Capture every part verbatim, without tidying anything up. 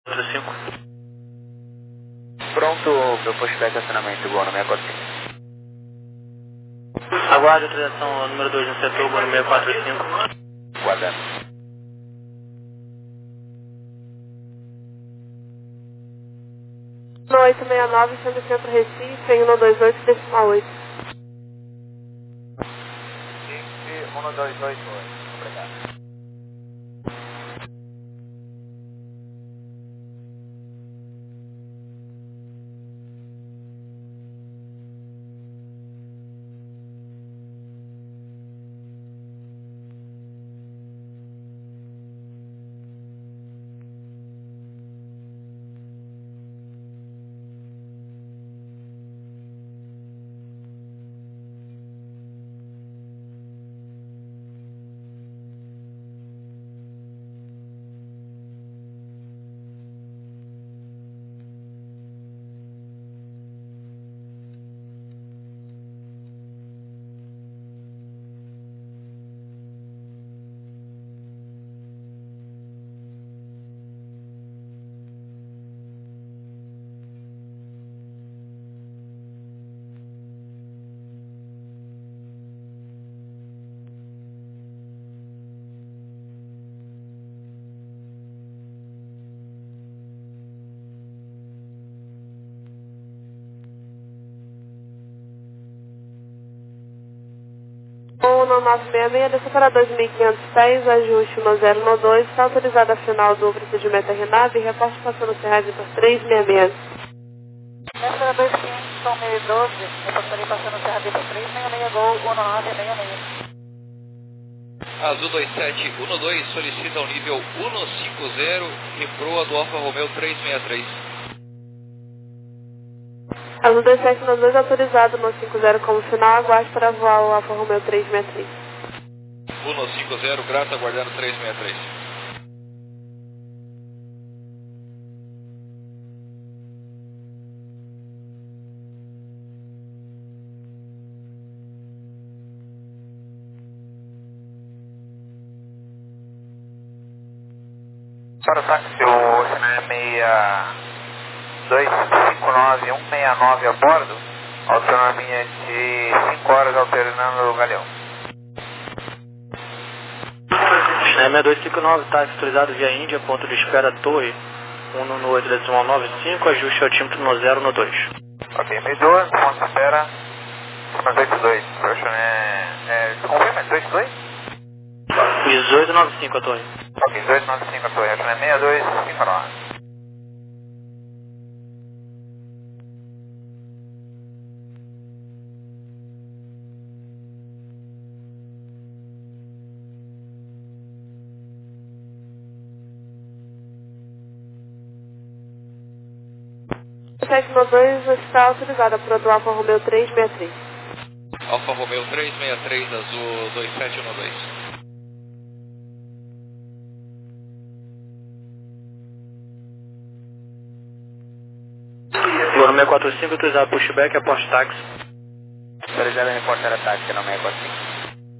cinco. Pronto, meu pushback acionamento, igual no seis quatro cinco. Aguarde a autorização número dois no setor, igual no seis quatro cinco. Guardando. No oito seis nove, Centro Centro Recife, em um dois oito, decimal oito. um dois oito, obrigado. um nove seis seis, desça para dois mil quinhentos pés, ajuste um zero um dois, está autorizado a final do procedimento R N A V e reporte passando Serragem por três seis seis. Desça para dois quinhentos, São meio doze, reportarei passando Serragem por três seis seis, Gol um nove seis seis. Azul dois sete um dois solicita o nível cento e cinquenta e proa do Alfa Romeo trezentos e sessenta e três. Azul dois sete um dois, autorizado no cinquenta como final, aguarde para voar o Alfa Romeo trezentos e sessenta e três. cento e cinquenta, graça, aguardando trezentos e sessenta e três. Para o táxi, o seis dois cinco nove um seis nove a bordo, autonomia de cinco horas alternando o galeão. seis dois cinco nove, táxi autorizado via Índia, ponto de espera Torre, um no oito decimal nove cinco, ajuste altímetro no zero no dois. Ok, meio doze, ponto de espera, dois dois, é, é, confirma, dois dois? dezoito nove cinco a torre. Ok, dois nove cinco a torre, é seis dois cinco nove. sete um dois está autorizada para o Alfa Romeo trezentos e sessenta e três. Alfa Romeo trezentos e sessenta e três, Azul dois sete um dois. Igual no seis quatro cinco, autorizado pushback, aposte táxi. Autorizado a reportar ataque no seis quatro cinco.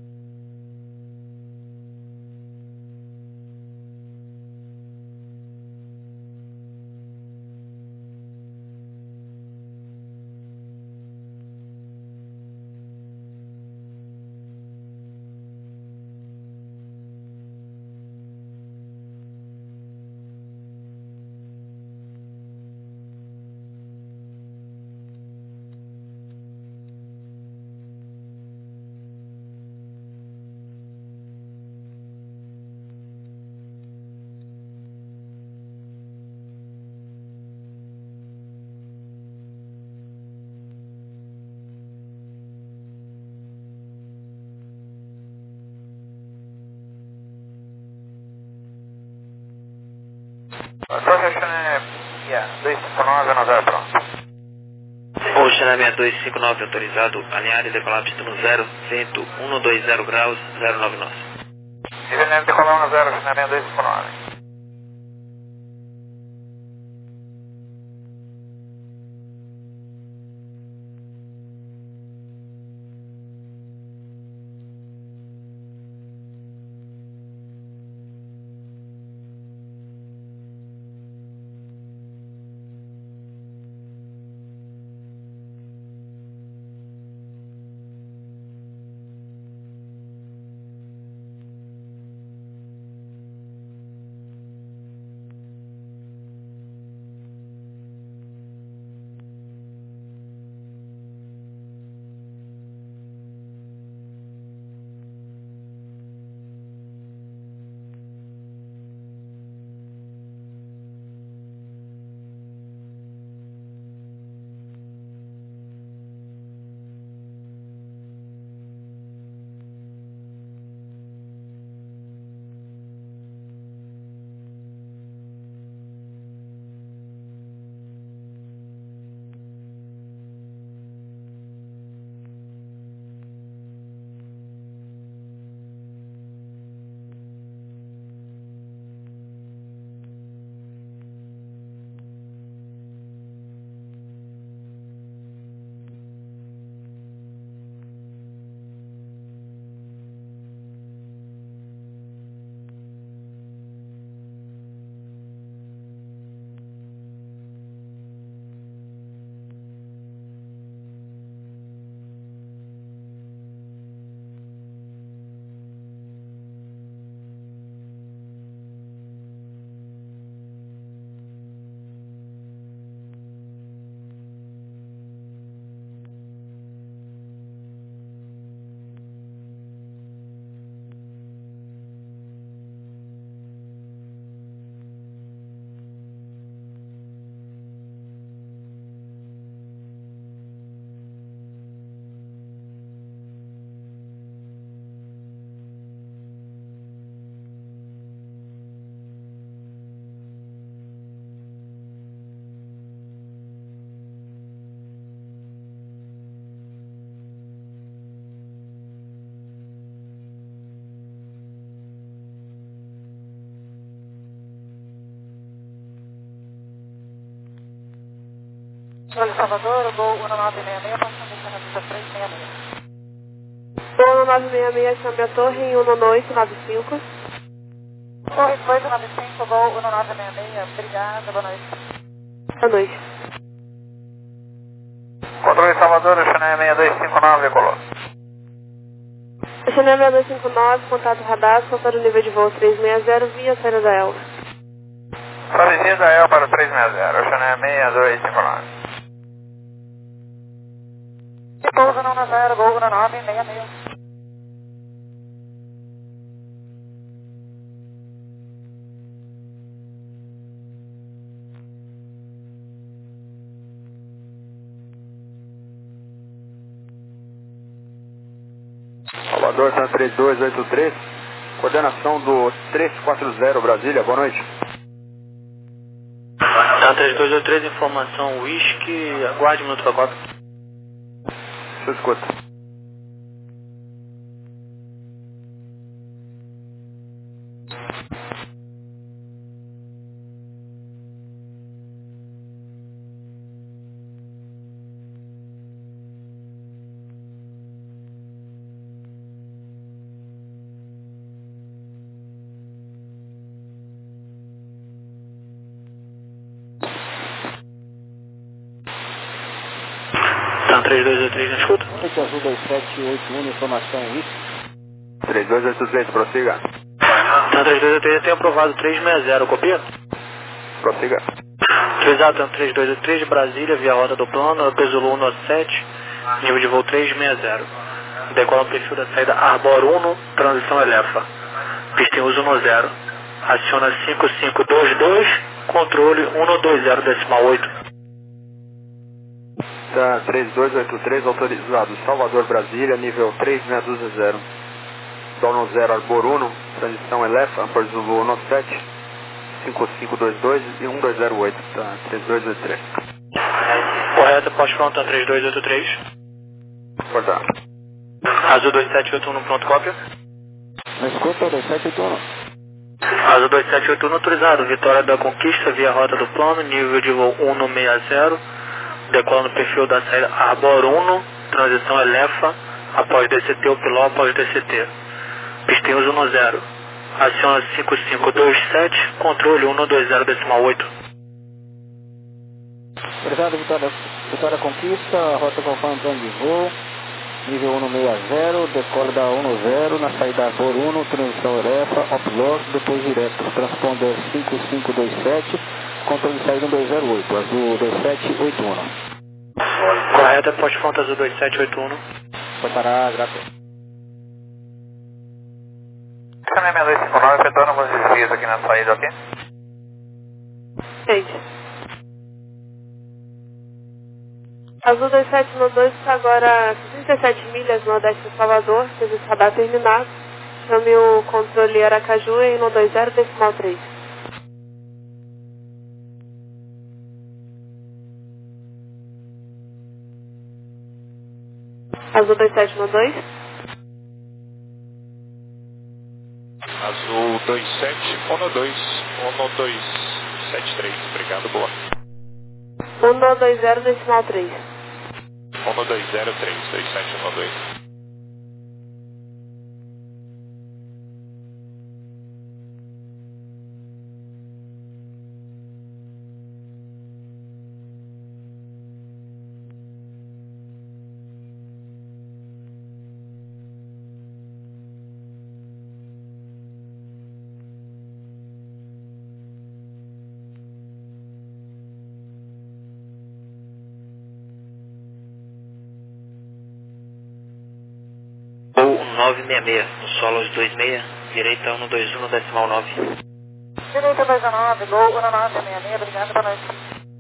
dois cinco nove, não vai pronto. O Xanamia dois cinco nove autorizado, alinhar e decolar pista no zero, vento cento e vinte graus, zero nove nove. Nível de coluna zero, Xanamia dois cinco nove. Controle Salvador, Gol um nove seis seis, passando em Serra três seis seis. Gol um nove seis seis, chame a torre em um oito nove cinco. Torre oito nove cinco, Gol um nove seis seis, obrigada, boa noite. Boa noite. Controle Salvador, Channel seis dois cinco nove, colou. Channel seis dois cinco nove, contato radar, para o nível de voo trezentos e sessenta, via saída da Elva. Solicita da Elva para trezentos e sessenta, Channel seis dois cinco nove. Pouso não na zero, Gol um nove seis seis. Salvador, Santa três dois oito três, coordenação do trezentos e quarenta Brasília, boa noite. Santa três dois oito três, informação Whisky, aguarde um minuto para cópia. Você escuta. três dois oito três, não escuta? Esse azul dois sete oito um, informação Whisky. três dois oito três, prossiga. Santa três dois oito três tem aprovado trezentos e sessenta, copia? Prossiga. Utilizado Santa três dois oito três de Brasília, via rota do plano, peso um sete, nível de voo trezentos e sessenta. Decola no perfil da saída Arbor um, transição Elefa. Pista em uso no zero. Aciona cinco cinco dois dois, controle um dois zero decimal oito. Tá, três dois oito três, autorizado. Salvador, Brasília, nível três seis dois zero. Dono zero, Arbor um, transição Elefa, Ampor Zulu um sete, cinco cinco dois dois e um dois zero oito. Tá, três dois oito três. Correta, poste pronto, três dois oito três. Cortado. Azul dois sete oito um, pronto, cópia. Na escuta, dois sete oito um. Azul dois sete oito um, autorizado. Vitória da Conquista, via rota do plano, nível de voo um sessenta. Decola no perfil da saída Arbor um, transição Elefa, após D C T, o pilão após D C T. Pista em uso no zero. Aciona cinco cinco dois sete, controle um dois zero decimal oito. Obrigado, Vitória, Vitória Conquista, rota conforme plano de voo, nível um sessenta, decola da um zero, na saída Arbor um, transição Elefa, upload, depois direto, transponder cinco cinco dois sete, controle de saída um dois zero oito, azul dois sete oito um. Correta, poste pronto, azul dois sete oito um. Pode parar, graças. Channel seis dois cinco nove, efetuando alguns desvios aqui na saída, ok? Gente. Azul dois sete um dois está agora a sessenta e sete milhas no nordeste de Salvador, serviço radar terminado. Chame o controle Aracaju em um dois zero decimal três. Azul dois sete um dois. Azul dois sete um dois, um dois sete três, obrigado, boa. um dois zero decimal três. um dois zero três, dois sete um dois. nove seis seis, no Solos dois seis, direita um dois um decimal nove. Direita dois nove, Gol um nove seis seis, obrigado, boa noite.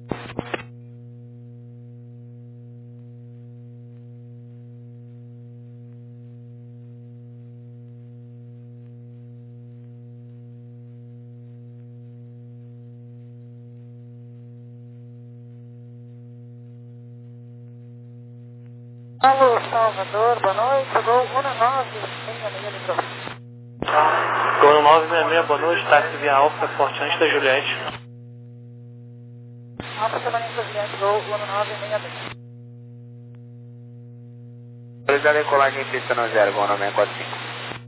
Alô, Salvador, boa noite, Gol um nove seis seis, livrou. Gol nove seis seis, boa noite, táxi via Alfa, Forte antes da Juliette. Alfa Chamonix Juliette, Gol um nove seis dois. Autorizado a decolagem em pista no zero, Gol nove seis quatro cinco.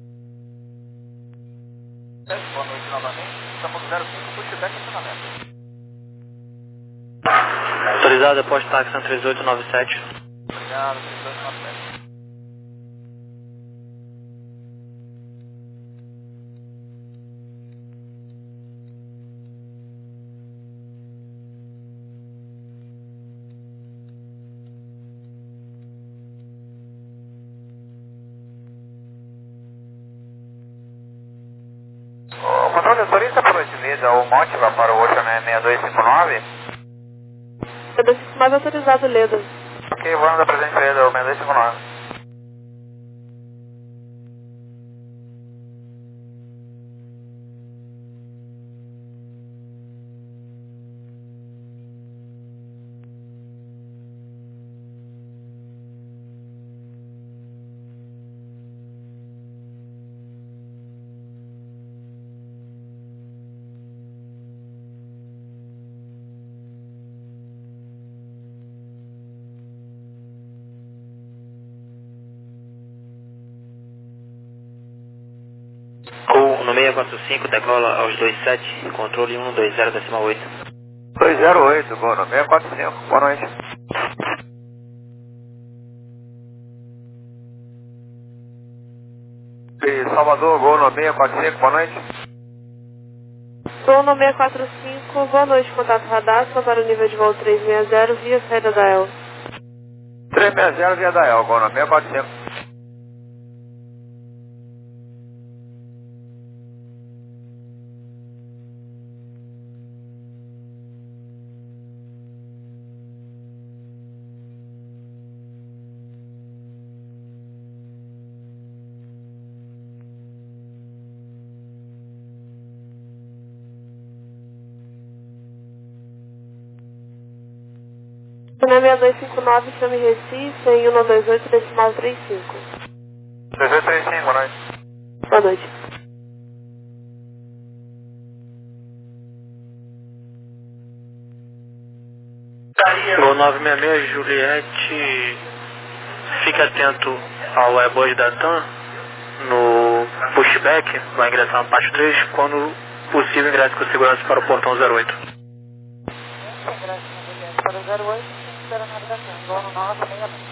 Boa noite novamente. Estamos no zero cinco, pushback acionamento. Autorizado, depósito táxi no três oito nove sete. Obrigado, três oito nove sete. O controle autoriza por gentileza o Motiva para o Ocean seis dois cinco nove. Mais autorizado, Leda. Ok, vamos dar presente para ele, o seis dois cinco nove. No seis quatro cinco, decola aos dois sete, controle um dois zero decimal oito. dois zero oito, Gol no seis quatro cinco, boa noite. E Salvador, Gol no seis quatro cinco, boa noite. Gol no seis quatro cinco, boa noite, contato radar, só para o nível de voo trezentos e sessenta, via saída da El. trezentos e sessenta via da El, Gol no seis quatro cinco. Na seis dois cinco nove, chame Recife, em um dois oito decimal trinta e cinco. dois oito três cinco, boa noite. Boa noite. Gol nove seis seis, Juliette, fique atento ao Airbus da TAM no pushback, vai ingressar na parte três, quando possível ingresse com segurança para o portão zero oito. Ingresse na Juliette para o zero oito, espera a navegação, Gol no nove seis dois.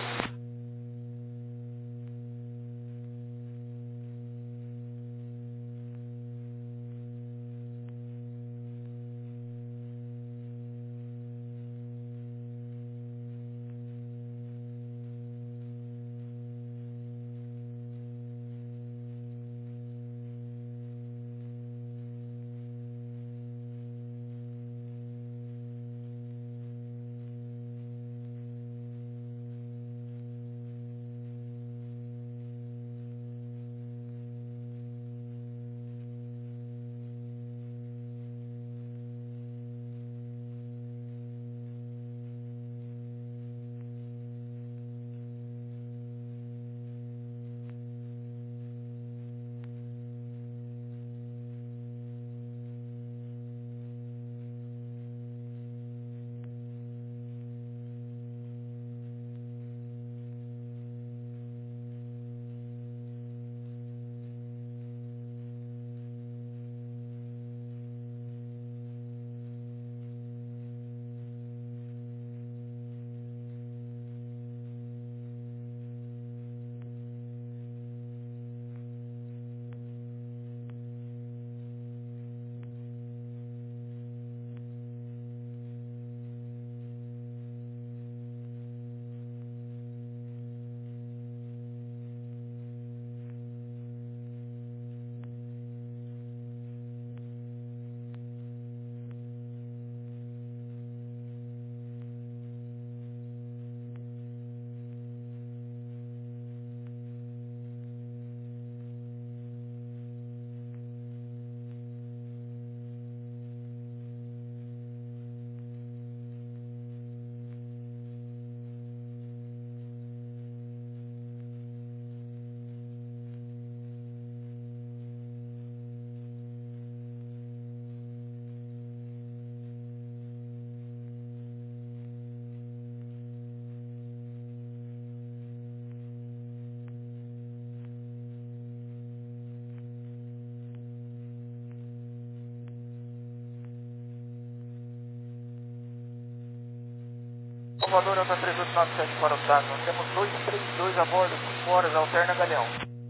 Salvador, Alta três oito nove sete para o TAC. Nós temos dois três dois a bordo, cinco horas, alterna Galeão.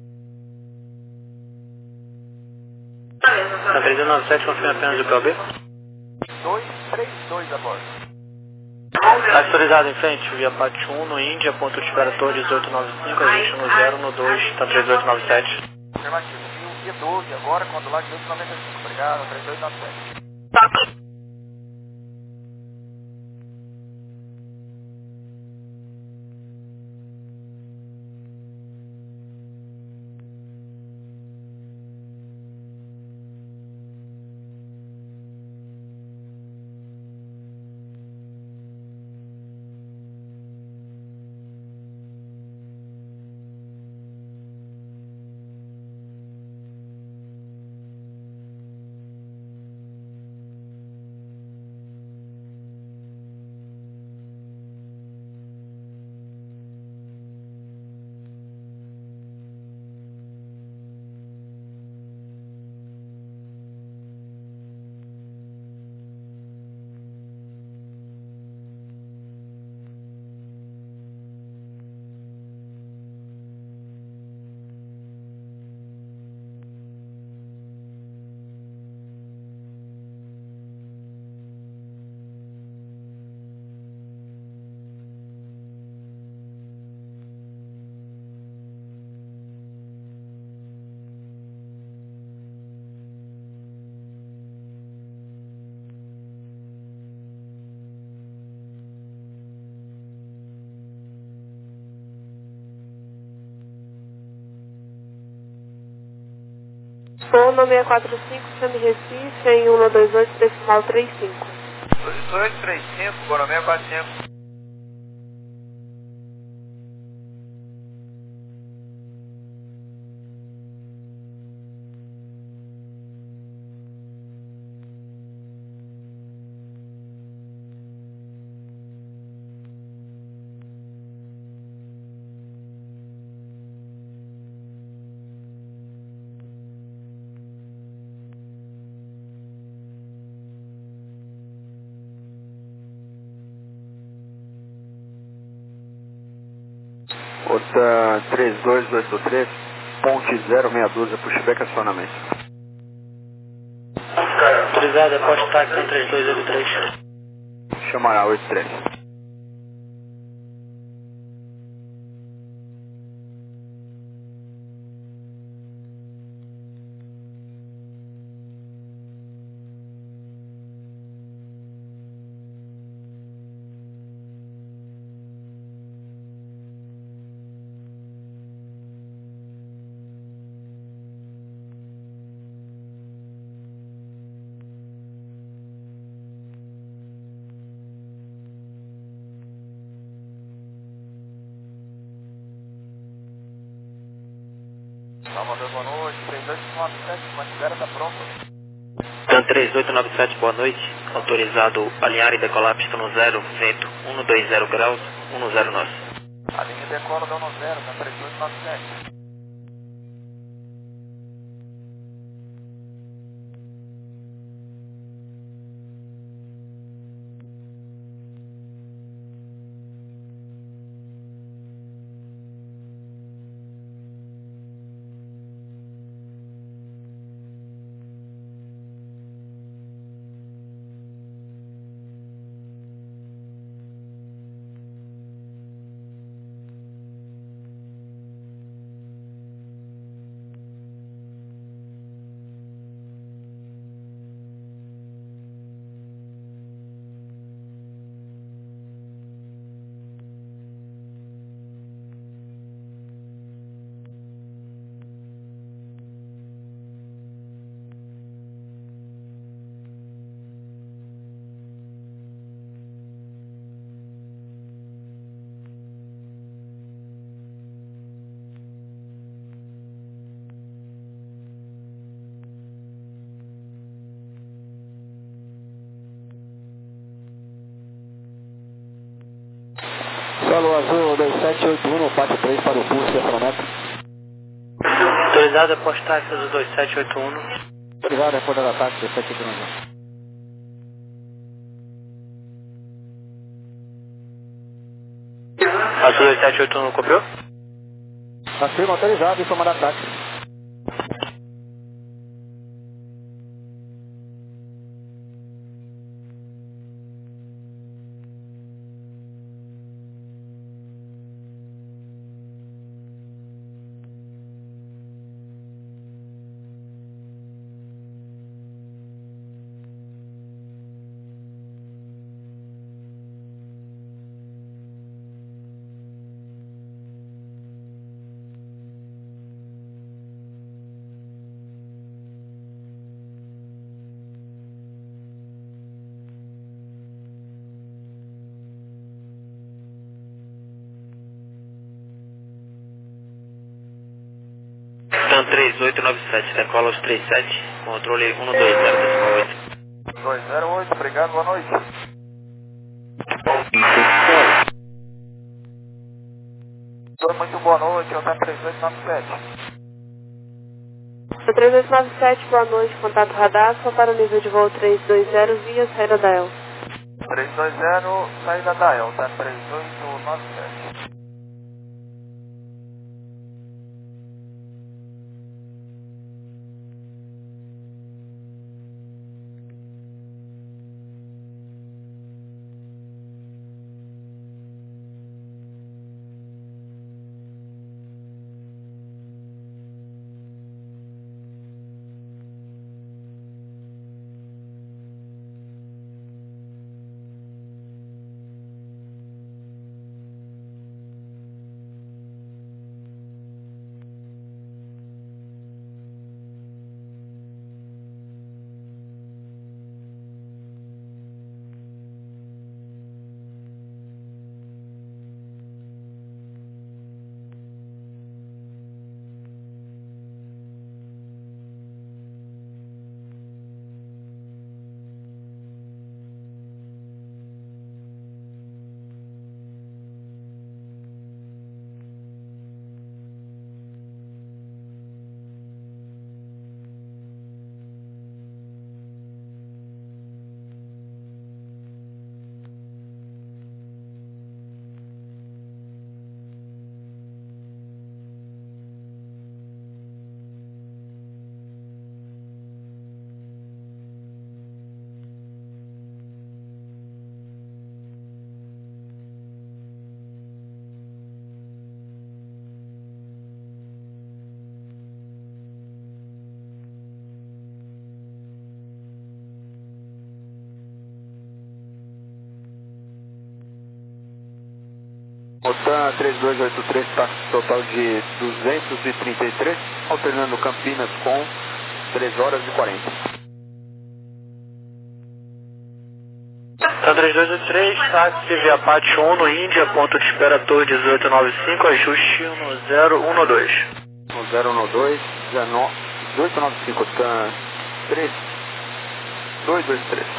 Na três oito nove sete, confirma apenas o P O B. dois três dois a bordo. Está autorizado em frente, via parte um no Índia, ponto de espera Torre dezoito nove cinco, a gente no zero, no dois, está três oito nove sete. Afirmativo, Rio E doze agora, quando lá dezoito noventa e cinco, obrigado, três oito nove sete. Som seis quatro cinco, chame Recife em um dois oito, decimal trinta e cinco. dois oito três cinco, Bono seis quatro cinco. Outra três dois oito três, ponte zero meia dúzia, pushback acionamento. Autorizado, é poste táxi no três dois oito três. Chamará oito três. Salvador, boa noite, três dois nove sete, Mantiqueira está pronto. TAM três oito nove sete, boa noite. Autorizado alinhar e decolar pista no zero, vento cento e vinte graus, cento nove. A linha decola da um zero, TAM três oito nove sete. Solo Azul dois sete oito um, parte três para o pulso, acionamento. Autorizado, é poste táxi do dois sete oito um. Obrigado, reportado ataque dois sete oito um. Azul dois sete oito um cobriu? Afirma autorizado, informar ataque. Tan três oito nove sete, decola os trinta e sete, controle um dois zero decimal oito. dois zero oito, obrigado, boa noite. Muito boa noite, eu tenho três oito nove sete. três oito nove sete, boa noite, contato radar, só para o nível de voo três dois zero via saída da El. três dois zero, saída da El, tá três oito nove sete. Otan três dois oito três, táxi total de duzentos e trinta e três, alternando Campinas com três horas e quarenta. Tan três dois oito três, táxi via Pátio um no Índia, ponto de espera Torre dezoito nove cinco, ajuste um zero um dois. um zero um dois, dezoito nove cinco, Tan três dois dois três.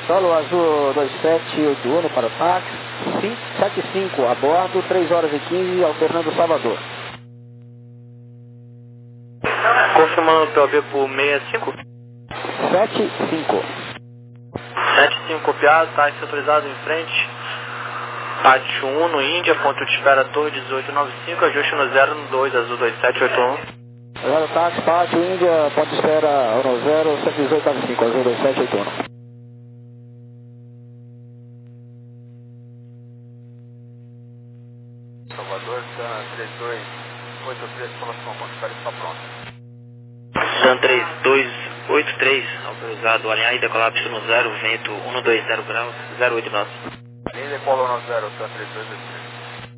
Solo Azul dois sete oito um para o táxi, sete cinco a bordo, três horas e quinze, alternando Salvador. Confirmando o P O B por sessenta e cinco? sete cinco. sete cinco copiado, táxi autorizado em frente. Pátio um no Índia, ponto de espera Torre dezoito noventa e cinco, ajuste no zero no dois, Azul dois sete oito um. Zero táxi, Pátio Índia, ponto de espera no zero, cento e dezoito noventa e cinco, Azul dois sete oito um. Salvador, San três dois oito três, colação, espera está pronto. San três dois oito três, autorizado, alinhar e decolar no zero, vento cento e vinte graus, zero oito nove. Alinha e decola no zero, San três dois oito três.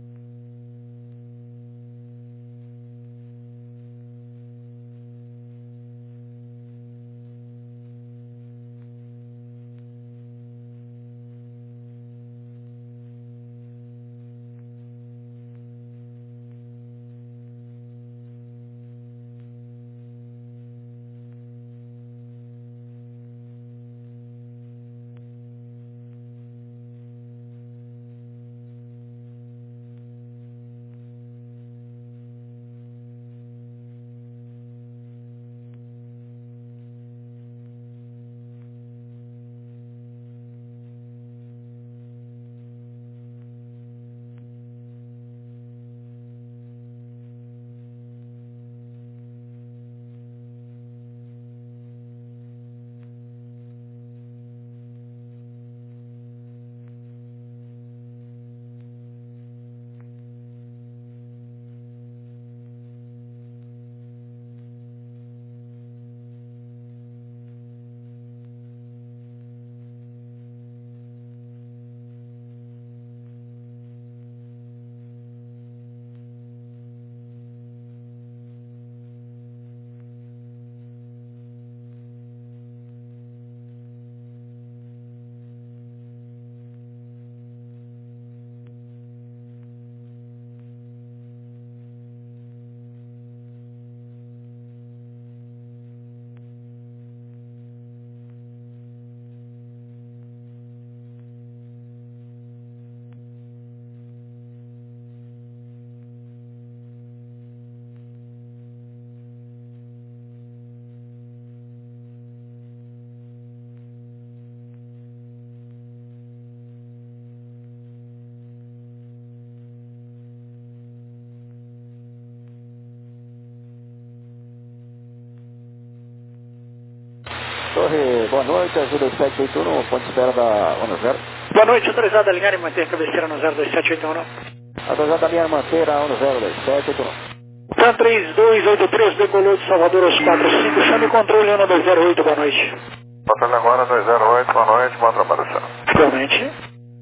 Torre, boa noite, Azul dois sete oito um, ponto de espera da um zero. Boa noite, autorizado a alinhar e manter cabeceira no zero dois sete oito um. Autorizado a alinhar e manter a um zero dois sete oito um. Tan três dois oito três, decolou de Salvador aos quatro cinco, chame controle um dois zero oito, boa noite. Controle agora dois zero oito, boa noite, bom trabalho, senhor. Igualmente.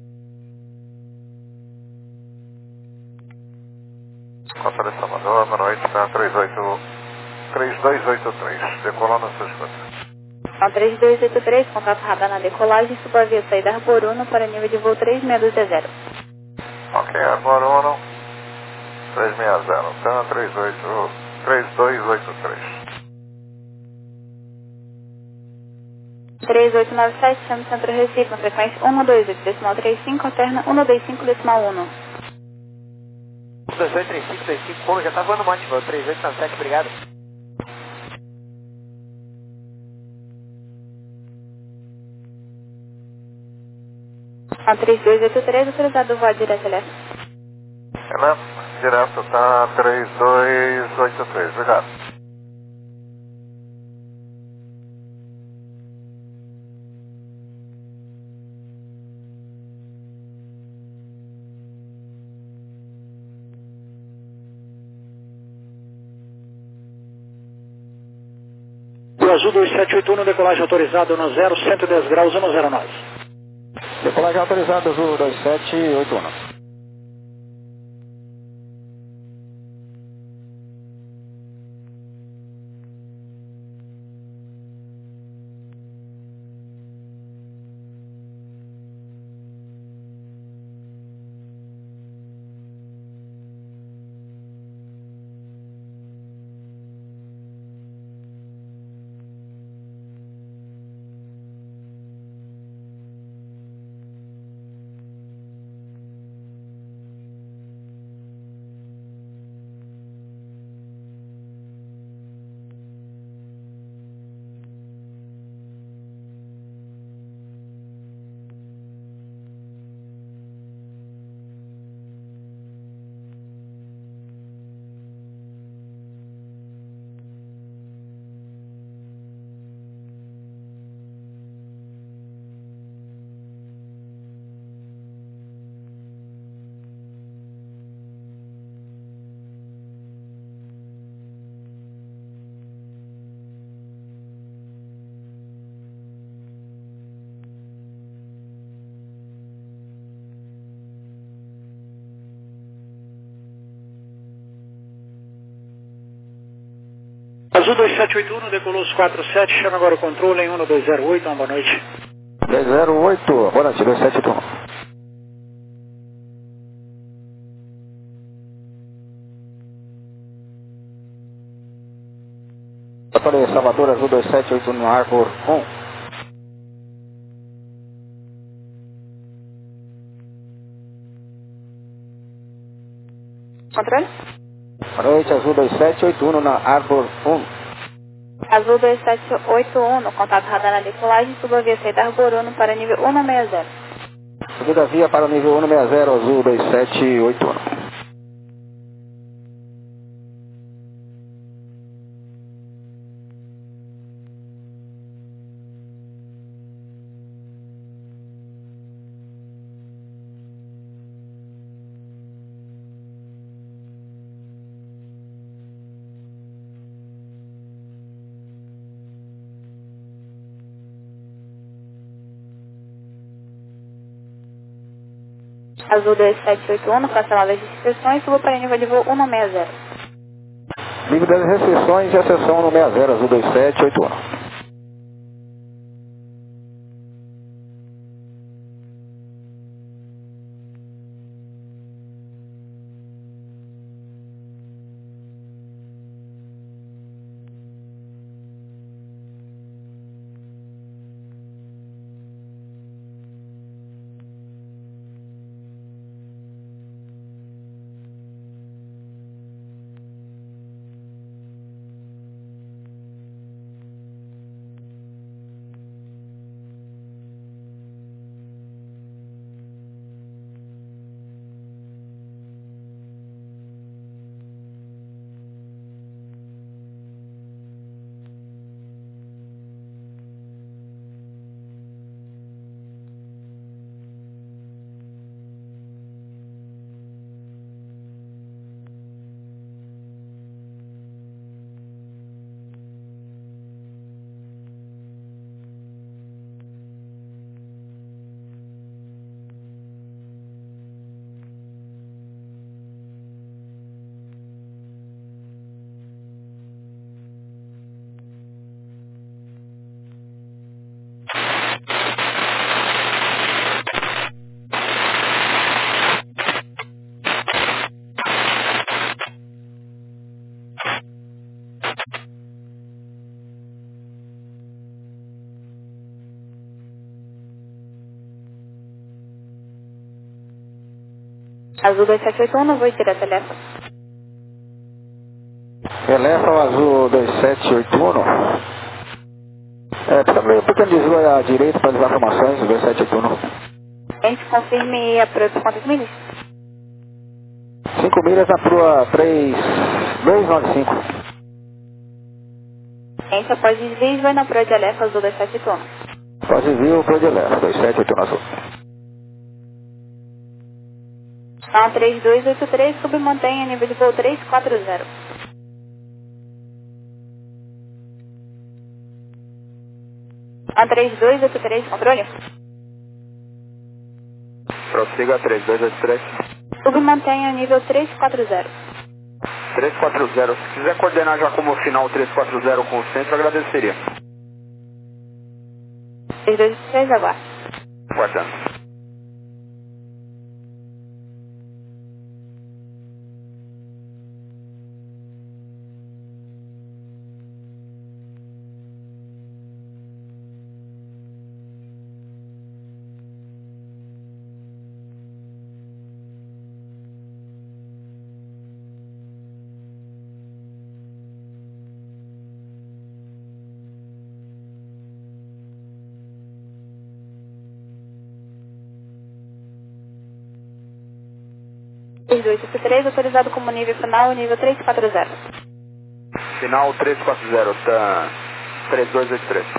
Controle Salvador, boa noite, Tan três dois oito três, decolando a sua escuta. Tan três dois oito três, contato radar na decolagem, subavia saída Arboruno para nível de voo três seis zero. Ok, Arboruno, três seis zero, Tan três dois oito três. três oito nove sete, chame Centro Recife, na frequência um dois oito decimal trinta e cinco, alterna um dois cinco decimal um. dois oito três cinco, dois cinco, como já tá voando mais, três oito nove sete, obrigado. Tan três dois oito três, autorizado o voo direto L F. Ela, direto, tá três dois oito três, obrigado. Azul dois sete oito um, decolagem autorizada no zero, cento e dez graus, um zero nove. Decolagem autorizada, Azul dois sete oito um. Azul dois sete oito um, decolou os quatro sete, chama agora o controle em um dois zero oito, uma boa noite. dois zero oito, boa noite, dois sete oito um. Falei, Salvador, Azul dois sete oito um no Arbor um. Controle? Boa noite, Azul dois sete oito um na Arbor um. Azul dois sete oito um, no contato radar na decolagem, suba via saída Arbor um para nível um sessenta. Subida via para o nível um sessenta, Azul dois sete oito um. Azul dois sete oito um, no cancelado de inscrições, suba para nível de voo um sessenta. Nível das restrições e a sessão um sessenta, Azul dois sete oito um. Azul dois sete oito um, não vou direto, Elefa. Elefa o Azul dois sete oito um. É, precisa meio um pequeno desvio à direita para as informações, dois sete oito um. A gente confirme a proa por quantas milhas? cinco milhas na proa três dois nove cinco. A gente após desvio vai na proa de Elefa, Azul dois sete oito um. Após desvio, proa de Elefa, dois sete oito um Azul. São três dois oito três, submantenha nível de voo três quatro zero. São três dois oito três, controle? Prossiga três dois oito três. Submantenha nível três quatro zero. três quatro zero. Se quiser coordenar já como final três quatro zero com o centro, agradeceria. três dois oito três, aguarde. Guardando. três dois oito três, autorizado como nível final, nível três quatro zero. Final três quatro zero, tá três dois oito três.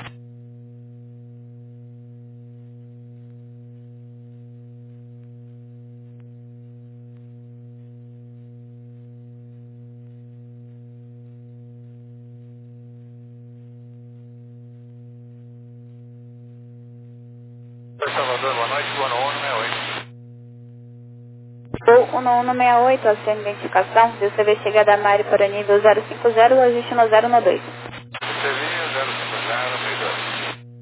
Salvador, boa noite, boa no um sessenta e oito. Voo um um seis oito, a sua identificação, D C V chega da Mari para o nível zero cinco zero, o ajuste no zero um dois. D C V zero cinco zero, seis dois.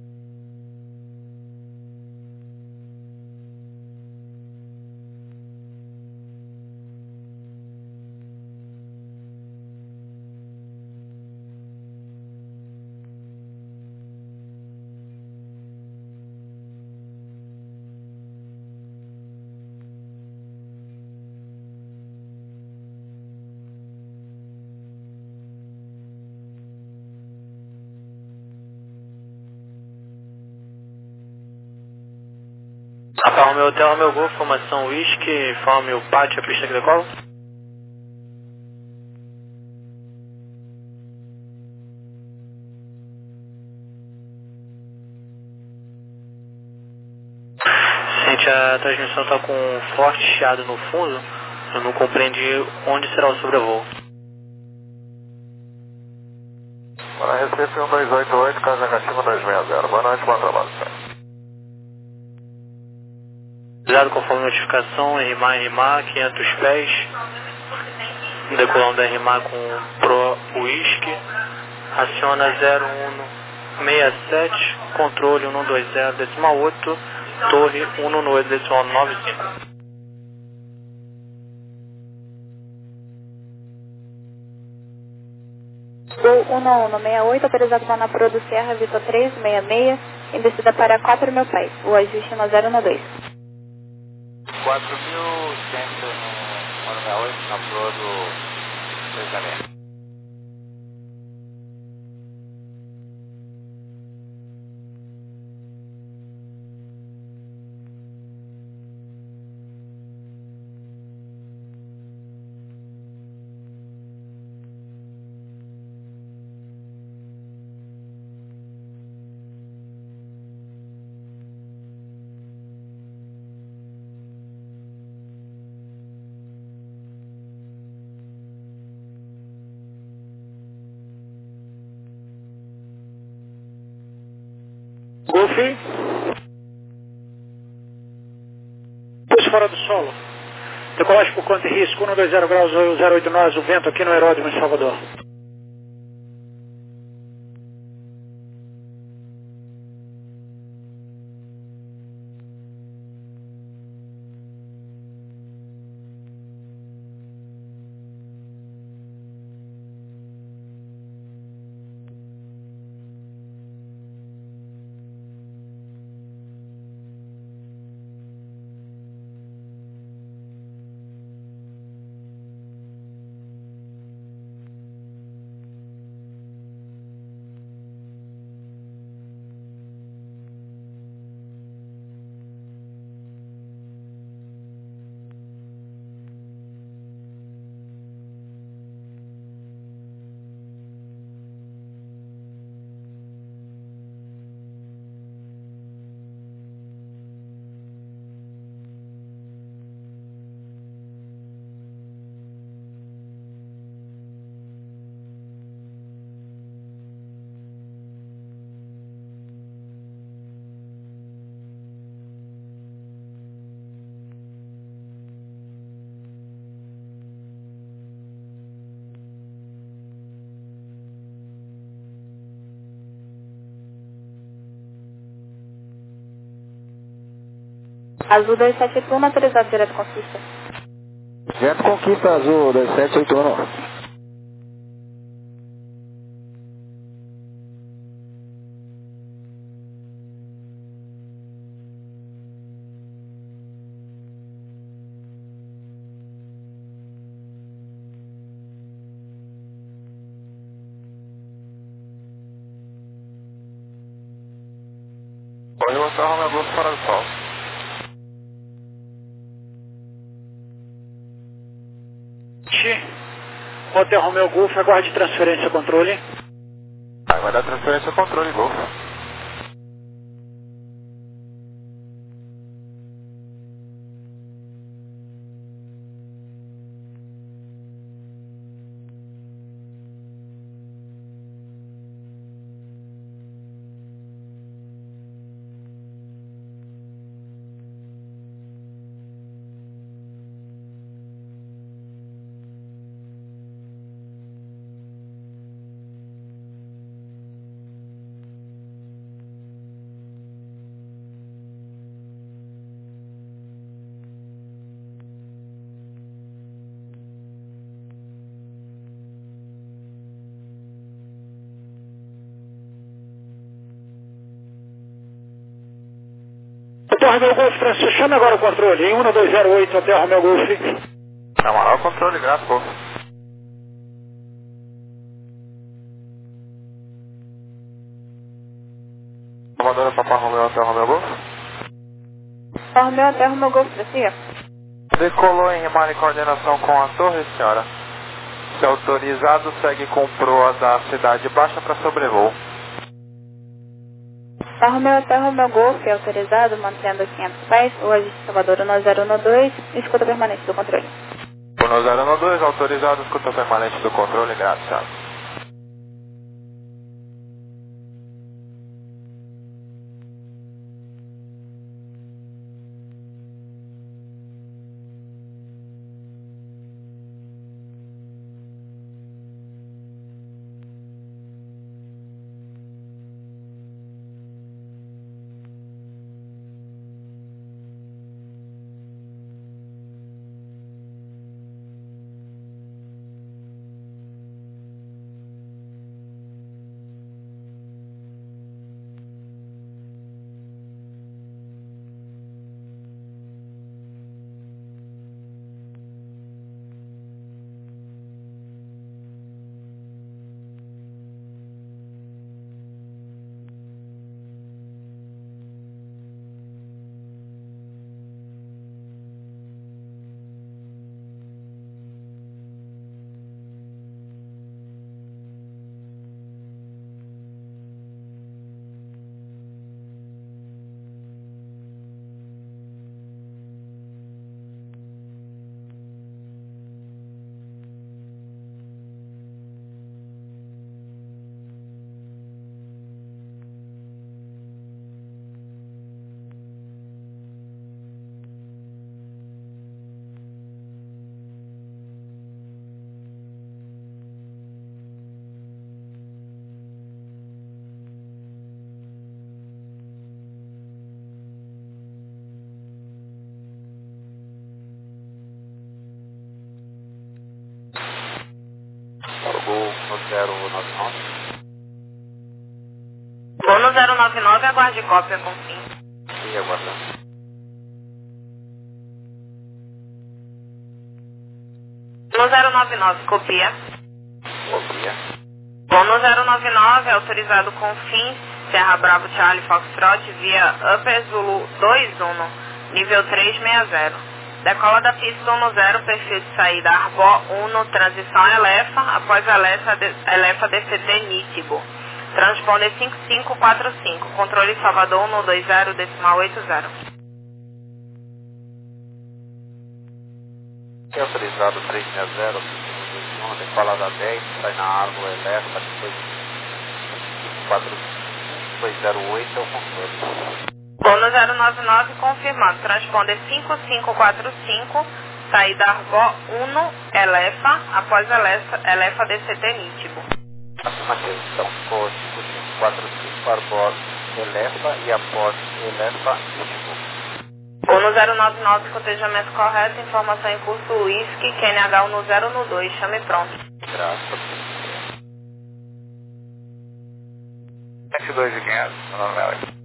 Alfa Romeo Hotel, Romeo Golf, formação Whisky, Romeo Pátio, a pista que decola. Gente, a transmissão está com um forte chiado no fundo, eu não compreendi onde será o sobrevoo. Para Recife um dois oito oito, casa negativa dois seis zero. Boa noite, bom trabalho, senhor. Cuidado conforme notificação, R M A, R M A, quinhentos pés, decolando da R M A com Pro Whisky, aciona zero um seis sete, controle um dois zero decimal oito, torre um um oito decimal nove cinco. Gol um um seis oito, autorização na Pro do Serra, Vitor três seis seis, em descida para quatro mil pés, o ajuste no zero um dois. quatro mil cento no ano sessenta e oito, na Pro do três seis seis. Golf. Pus fora do solo. Decolagem por conta e risco, um dois zero graus, zero oito nós, o vento aqui no aeródromo em Salvador. Azul dois sete oito um, autorizado direto conquista. Direto conquista, Azul dois sete oito um. Pode mostrar o Romeo Golf fora do sol. Hotel Romeo Golf, aguarde transferência controle. Vai, vai dar transferência controle Golf. Hotel Romeo Golf, Francisco, chame agora o controle, em um dois zero oito, Hotel Romeo Golf. Chama o controle, graças. Salvador, Papa Romeo, Hotel Romeo Golf. Papa Romeo, Hotel Romeo Golf, prossiga. Decolou em remar em coordenação com a torre, senhora. Se autorizado, segue com proa da cidade baixa para sobrevoo. Papa Romeo, Hotel Romeo Golf, é autorizado, mantendo quinhentos pés, o ajuste Salvador um zero um dois, escuta permanente do controle. um zero um dois, autorizado, escuta permanente do controle, graças, senhora. Gol no zero nove nove, aguarde cópia com fim. Sim, aguardando. No zero nove nove, copia. Copia. Gol no zero nove nove, autorizado com fim, Serra Bravo Charlie Foxtrot, via Upper Zulu dois um, nível trezentos e sessenta. Decola da pista um zero, perfil de saída Arbó um, transição Elefa, após Elefa, Elefa D C T Nítibo. Transponder cinco cinco quatro cinco, controle Salvador um dois zero, decimal oito zero. É autorizado trezentos e sessenta, decola da dez, sai na árvore Elefa, depois quatro cinco dois zero oito é o controle. Gol no zero nove nove, confirmado. Transponder cinco cinco quatro cinco, saída Arbó um, Elefa, após Elefa, Elefa D C T Nítibo. Afirmativo, então ficou cinco cinco quatro cinco, Arbó Elefa e após Elefa Nítibo. Gol no zero nove nove, cotejamento correto, informação em curso Whisky, Q N H um no zero um dois, chame pronto. Graças. vinte e dois e quinhentos, meu nome é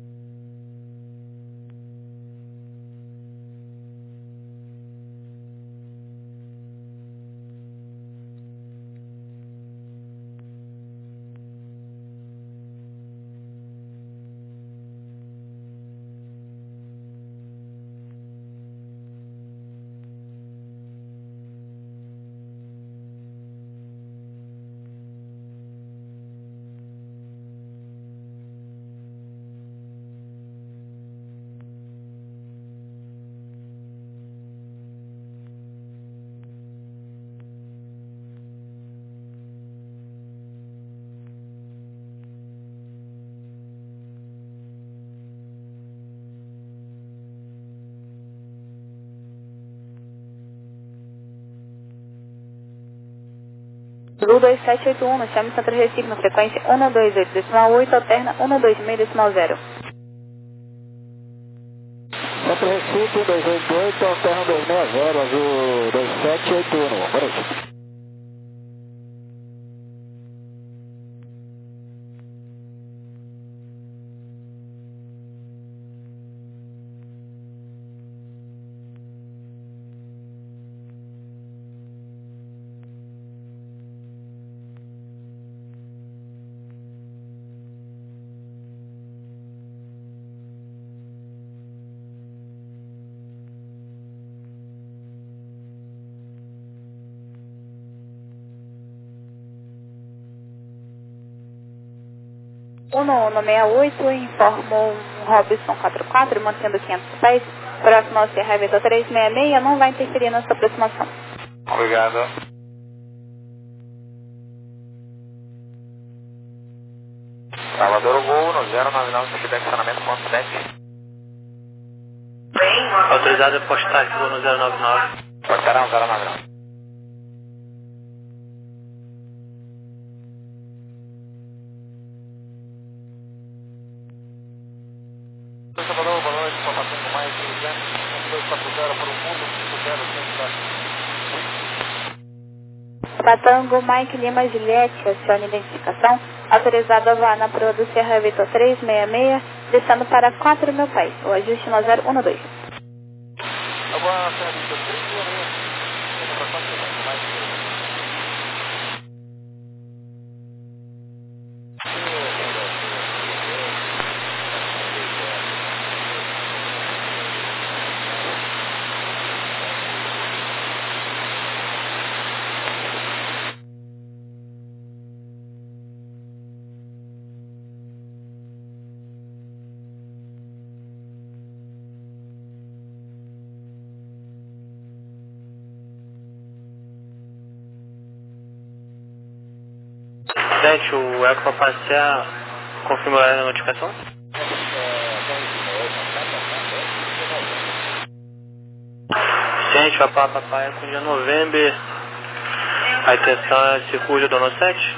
Zulu dois sete oito um, chame Centro Recife na frequência um dois oito, decimal oito, alterna um dois seis, decimal zero. Centro Recife um dois oito oito, alterna um dois seis zero, azul dois sete oito um, boa noite. um um seis oito, informo um Robson quatro quatro, mantendo quinhentos pés, próximo ao Sierra Vitor três seis seis, não vai interferir nessa aproximação. Obrigado. Salvador Gol no zero nove nove, direcionamento ponto sete. Autorizado a postar que vou no zero nove nove. Portarão zero nove nove. Salvador, boa noite, só passando mais de dois quatro zero para o mundo, cinco zero centro da... Patango Mike Lima Juliette, acione identificação, autorizado a voar na proa do Sierra Vitor três seis seis, descendo para quatro mil pés, o ajuste no zero um dois. Agora, Sierra Vitor três seis seis, centro para quatro mil mais de... Gente, o Eco para passear, confirma a notificação? Gente, Papa Papai Eco dia novembro, a intenção é circuito do ano sete.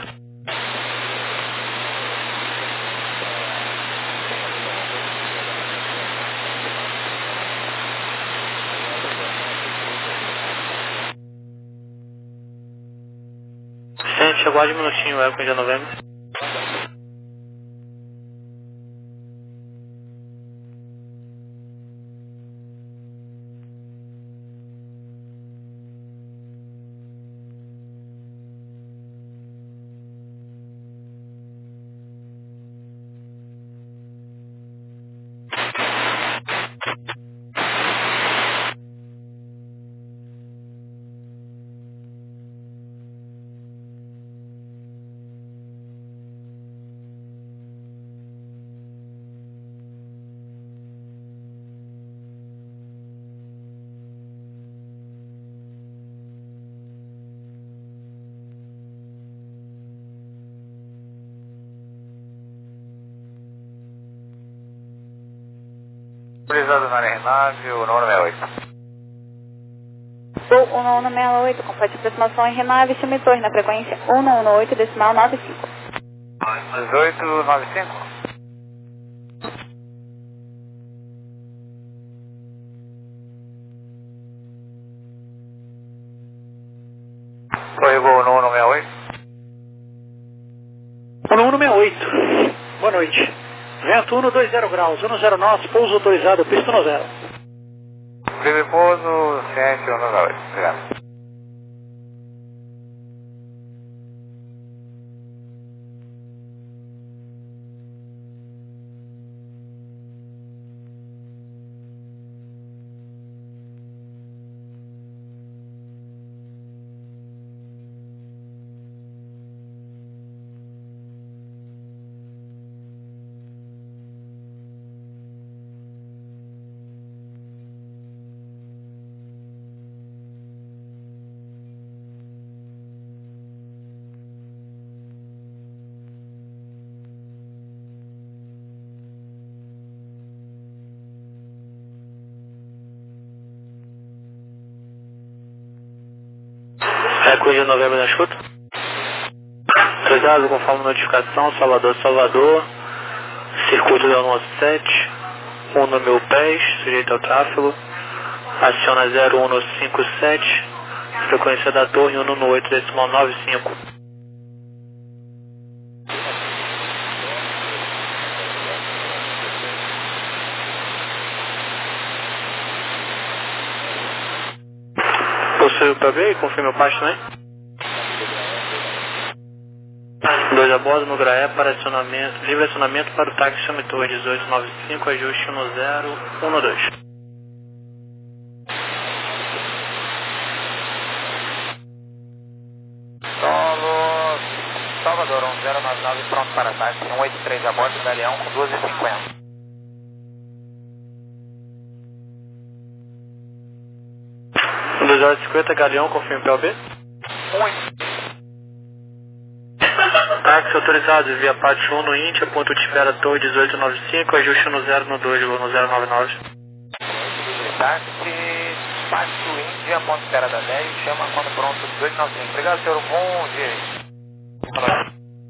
Gente, chegou há de minutinho o Eco dia novembro. Autorizado na aeronave, o número sessenta e oito. Sul um um seis oito, complete aproximação em Renave, chame torre na frequência um um oito, decimal nove cinco. dezoito noventa e cinco. Corrigou no um um seis oito. um um seis oito, boa noite. Vento um dois zero graus, um zero nove, pouso autorizado, pista no zero. Livre pouso, ciente um nove oito. Obrigado. Eco de novembro na escuta. Autorizado conforme notificação, Salvador, Salvador, circuito da um sete, um mil pés, sujeito ao tráfego, aciona zero um cinco sete, frequência da torre um oito, decimal nove cinco. Possui o P B, confirme o pasto também. dois a bordo no Graé para acionamento, livre acionamento para o táxi chame torre dezoito noventa e cinco, ajuste um zero um dois. Solo, Salvador um zero nove nove, pronto para táxi cento e oitenta e três a bordo, Galeão com doze e cinquenta. doze horas e cinquenta, Galeão, confirma P O B. Táxi autorizado via parte um no Índia, ponto de espera Torre dezoito noventa e cinco, ajuste no zero no dois, no zero nove nove. Táxi, parte Índia, ponto de espera da dez, chama quando pronto, dezoito noventa e cinco. Obrigado, senhor, bom dia.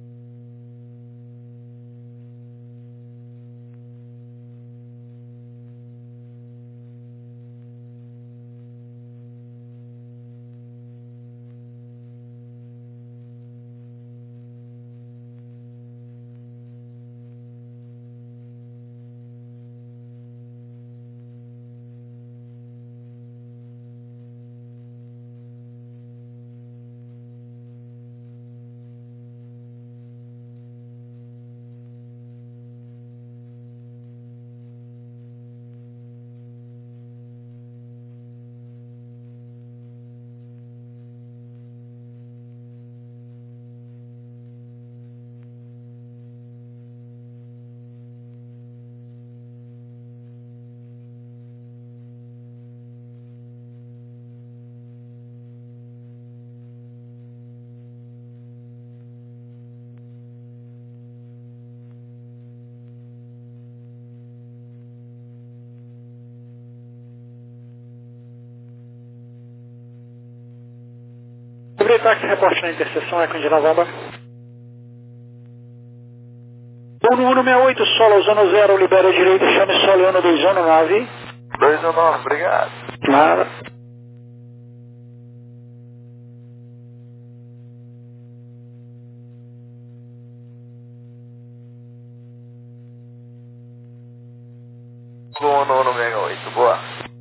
Sobre táxi, reporte na interseção, Eco de Novembro. um um seis oito, solo, zona zero, libera a direita, chame solo, um dois um nove. dois um nove, obrigado. Nada. um um seis oito, boa.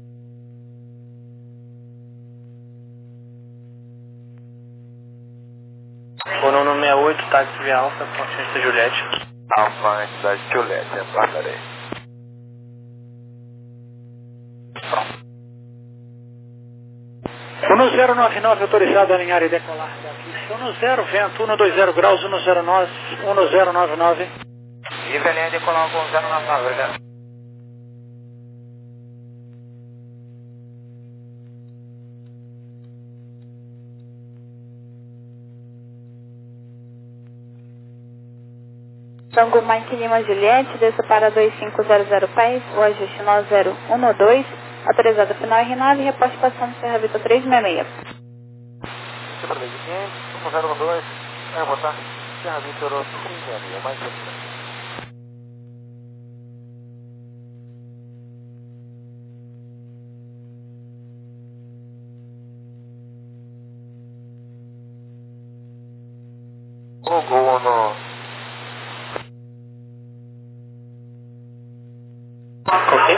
Bonono sessenta e oito, táxi via Alfa, Ponte Juliette. Alfa, entidade Juliette, aguardarei. um zero nove nove, autorizado a alinhar e decolar da pista. um zero, vento, um dois zero graus, um zero nove, um zero nove nove. Livre alinhar e decolar com zero nove nove, obrigado. Tango Mike Lima Juliette, desça para dois cinco zero zero pés, o ajuste nove zero um dois, autorizado final R nove, reposte passando Serra Vitor três seis seis. Super bem, um zero um dois, vai botar Serra Vitor três seis seis, mais um. Logo no... Ok?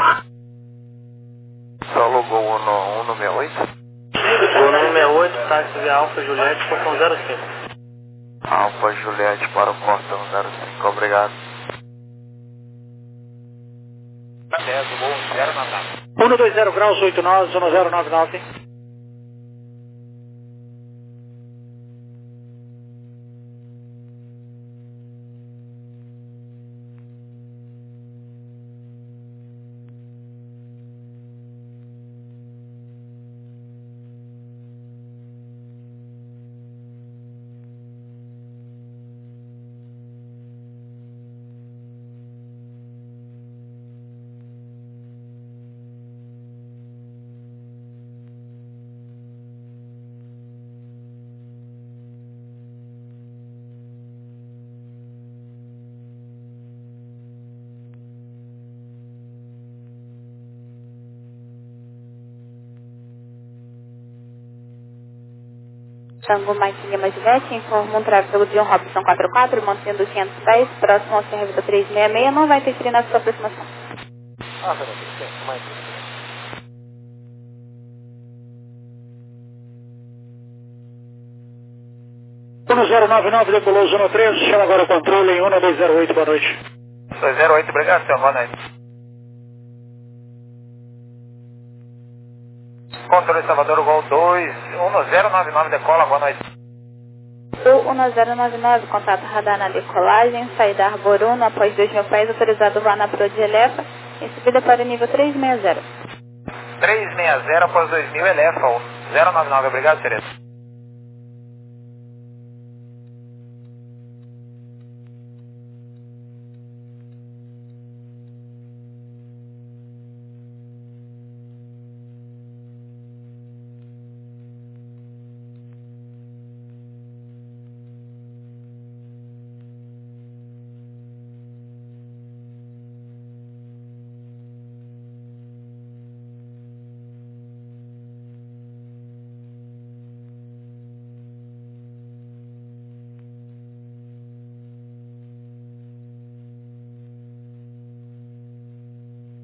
Só logou um no sessenta e oito? Bonono sessenta e oito, táxi via Alfa Juliette, Portão zero cinco. Alfa Juliette para o Portão zero cinco, obrigado. dez, voo zero nove. um dois zero graus, oito nove, um zero nove nove. Tango Mike Lima Juliette, informa um tráfego de um Robson quatro quatro, mantendo quinhentos pés, próximo ao Serra Vitor três seis seis, não vai interferir na sua aproximação. Ah, peraí, tem mais um zero nove nove, decolou zona três, chama agora o controle em um dois zero oito, boa noite. dois zero oito, obrigado, senhor, boa noite. Controle Salvador, Gol dois, um zero nove nove, decola, boa noite. O um zero nove nove, contato radar na decolagem, saída Arbor um, após dois mil pés, autorizado vá na Pro de Elefa, em subida para o nível trezentos e sessenta. trezentos e sessenta após dois mil, Elefa, zero nove nove, obrigado, Tereza.